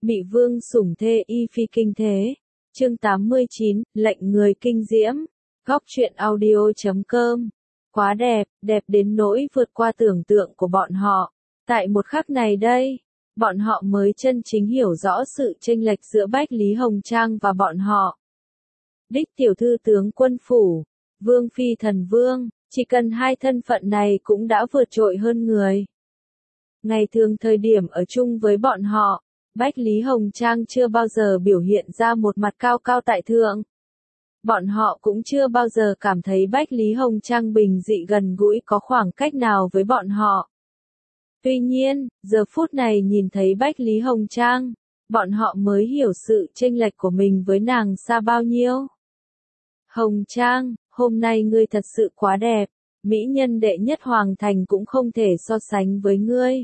Mị vương sủng thê y phi kinh thế. Chương 89, lệnh người kinh diễm. Góc truyện audio.com. Quá đẹp, đẹp đến nỗi vượt qua tưởng tượng của bọn họ. Tại một khắc này đây, bọn họ mới chân chính hiểu rõ sự chênh lệch giữa Bách Lý Hồng Trang và bọn họ. Đích tiểu thư tướng quân phủ, vương phi thần vương, chỉ cần hai thân phận này cũng đã vượt trội hơn người. Ngày thường thời điểm ở chung với bọn họ, Bách Lý Hồng Trang chưa bao giờ biểu hiện ra một mặt cao cao tại thượng. Bọn họ cũng chưa bao giờ cảm thấy Bách Lý Hồng Trang bình dị gần gũi có khoảng cách nào với bọn họ. Tuy nhiên, giờ phút này nhìn thấy Bách Lý Hồng Trang, bọn họ mới hiểu sự chênh lệch của mình với nàng xa bao nhiêu. Hồng Trang, hôm nay ngươi thật sự quá đẹp, mỹ nhân đệ nhất hoàng thành cũng không thể so sánh với ngươi.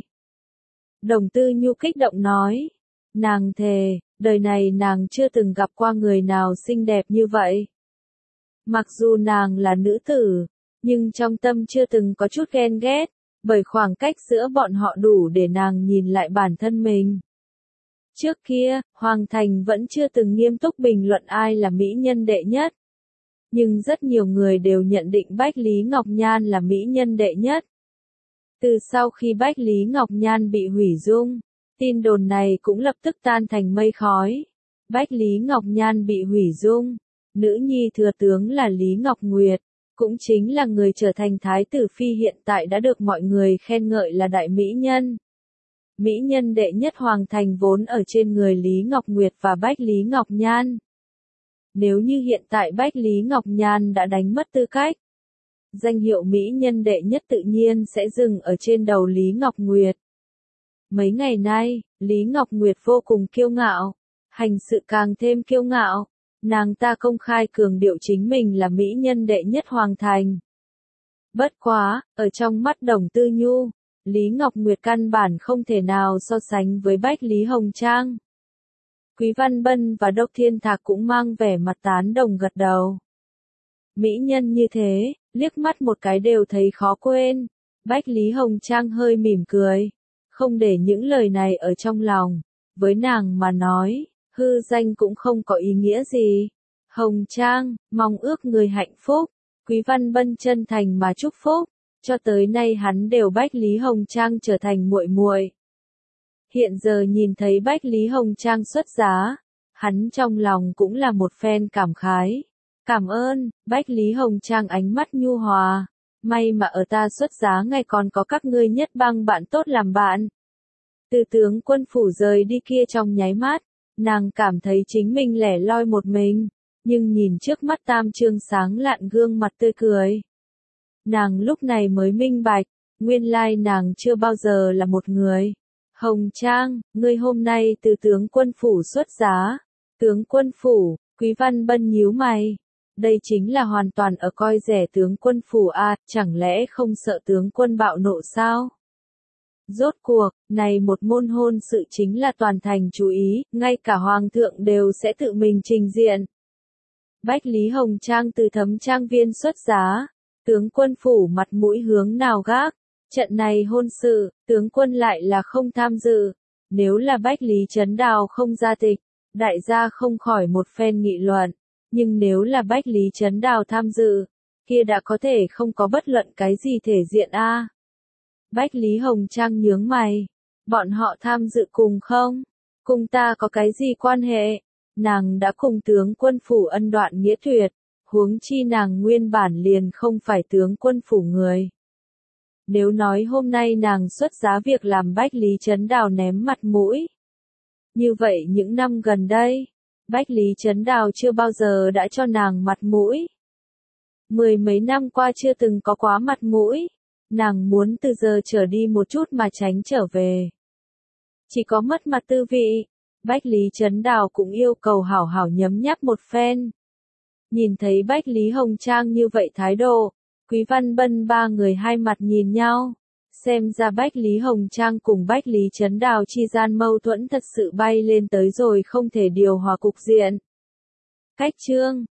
Đồng Tư Nhu kích động nói. Nàng thề, đời này nàng chưa từng gặp qua người nào xinh đẹp như vậy. Mặc dù nàng là nữ tử, nhưng trong tâm chưa từng có chút ghen ghét, bởi khoảng cách giữa bọn họ đủ để nàng nhìn lại bản thân mình. Trước kia, Hoàng Thành vẫn chưa từng nghiêm túc bình luận ai là mỹ nhân đệ nhất. Nhưng rất nhiều người đều nhận định Bách Lý Ngọc Nhan là mỹ nhân đệ nhất. Từ sau khi Bách Lý Ngọc Nhan bị hủy dung, tin đồn này cũng lập tức tan thành mây khói. Bách Lý Ngọc Nhan bị hủy dung, nữ nhi thừa tướng là Lý Ngọc Nguyệt, cũng chính là người trở thành thái tử phi hiện tại đã được mọi người khen ngợi là đại mỹ nhân. Mỹ nhân đệ nhất hoàng thành vốn ở trên người Lý Ngọc Nguyệt và Bách Lý Ngọc Nhan. Nếu như hiện tại Bách Lý Ngọc Nhan đã đánh mất tư cách, danh hiệu mỹ nhân đệ nhất tự nhiên sẽ dừng ở trên đầu Lý Ngọc Nguyệt. Mấy ngày nay, Lý Ngọc Nguyệt vô cùng kiêu ngạo, hành sự càng thêm kiêu ngạo, nàng ta công khai cường điệu chính mình là mỹ nhân đệ nhất hoàng thành. Bất quá, ở trong mắt Đồng Tư Nhu, Lý Ngọc Nguyệt căn bản không thể nào so sánh với Bách Lý Hồng Trang. Quý Văn Bân và Đốc Thiên Thạc cũng mang vẻ mặt tán đồng gật đầu. Mỹ nhân như thế, liếc mắt một cái đều thấy khó quên. Bách Lý Hồng Trang hơi mỉm cười, không để những lời này ở trong lòng. Với nàng mà nói, hư danh cũng không có ý nghĩa gì. Hồng Trang, mong ước người hạnh phúc. Quý Văn Bân chân thành mà chúc phúc. Cho tới nay hắn đều Bách Lý Hồng Trang trở thành muội muội. Hiện giờ nhìn thấy Bách Lý Hồng Trang xuất giá, hắn trong lòng cũng là một phen cảm khái. Cảm ơn, Bách Lý Hồng Trang ánh mắt nhu hòa. May mà ở ta xuất giá ngày còn có các ngươi nhất bang bạn tốt làm bạn. Từ tướng quân phủ rời đi kia trong nháy mắt, nàng cảm thấy chính mình lẻ loi một mình, nhưng nhìn trước mắt Tam Trương sáng lạn gương mặt tươi cười. Nàng lúc này mới minh bạch, nguyên lai nàng chưa bao giờ là một người. Hồng Trang, ngươi hôm nay từ tướng quân phủ xuất giá. Tướng quân phủ, Quý Văn Bân nhíu mày. Đây chính là hoàn toàn ở coi rẻ tướng quân phủ à, chẳng lẽ không sợ tướng quân bạo nộ sao? Rốt cuộc, này một môn hôn sự chính là toàn thành chú ý, ngay cả hoàng thượng đều sẽ tự mình trình diện. Bách Lý Hồng Trang từ Thấm Trang viên xuất giá, tướng quân phủ mặt mũi hướng nào gác, trận này hôn sự, tướng quân lại là không tham dự. Nếu là Bách Lý Trấn Đào không ra tịch, đại gia không khỏi một phen nghị luận. Nhưng nếu là Bách Lý Trấn Đào tham dự, kia đã có thể không có bất luận cái gì thể diện a. Bách Lý Hồng Trang nhướng mày, bọn họ tham dự cùng không? Cùng ta có cái gì quan hệ? Nàng đã cùng tướng quân phủ ân đoạn nghĩa tuyệt, huống chi nàng nguyên bản liền không phải tướng quân phủ người. Nếu nói hôm nay nàng xuất giá việc làm Bách Lý Trấn Đào ném mặt mũi. Như vậy những năm gần đây, Bách Lý Trấn Đào chưa bao giờ đã cho nàng mặt mũi. Mười mấy năm qua chưa từng có quá mặt mũi. Nàng muốn từ giờ trở đi một chút mà tránh trở về. Chỉ có mất mặt tư vị. Bách Lý Trấn Đào cũng yêu cầu hảo hảo nhấm nháp một phen. Nhìn thấy Bách Lý Hồng Trang như vậy thái độ, Quý Văn Bân ba người hai mặt nhìn nhau. Xem ra Bách Lý Hồng Trang cùng Bách Lý Trấn Đào chi gian mâu thuẫn thật sự bay lên tới rồi không thể điều hòa cục diện. Cách chương